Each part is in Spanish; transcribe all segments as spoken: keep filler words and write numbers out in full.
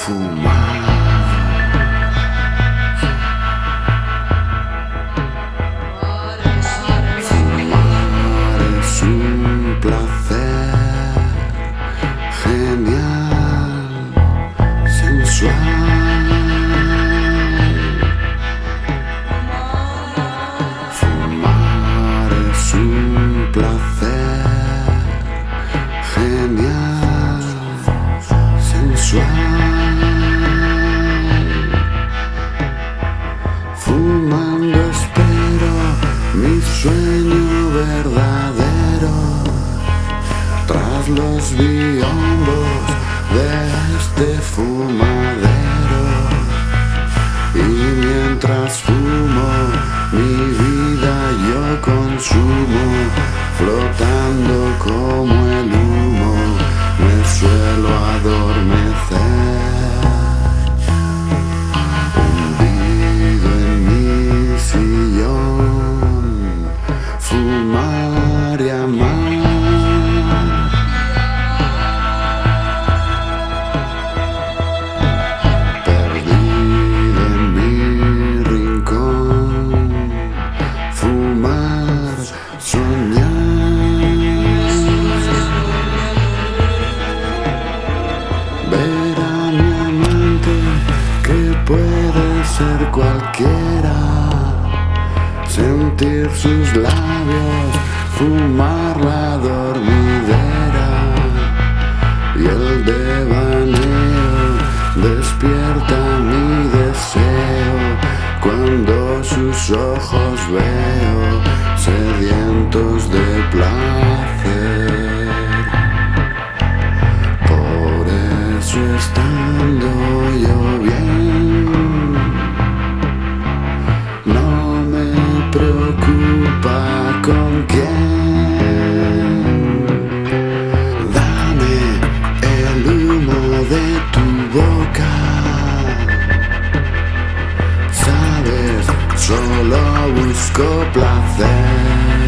Fumar. Fumar es un placer genial, sensual. Fumar es un placer genial, sensual. Fumando espero mi sueño verdadero, tras los biombos de este fumadero. Y mientras fumo, mi vida yo consumo, flotando como el humo, me suelo adormecer. Fumar y amar. Perdido en mi rincón, fumar, soñar. Ver a mi amante, que puede ser cualquiera, sentir sus labios, fumar la dormidera, y el devaneo despierta mi deseo cuando sus ojos veo sedientos de placer. Por eso estando yo bien, no me preocupa con quién. Dame el humo de tu boca, sabes, solo busco placer.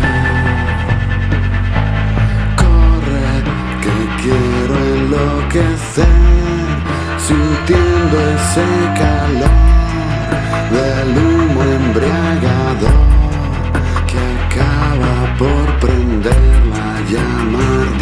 Corre, que quiero enloquecer, sintiendo ese calor del humo embriagador que acaba por prender la llama.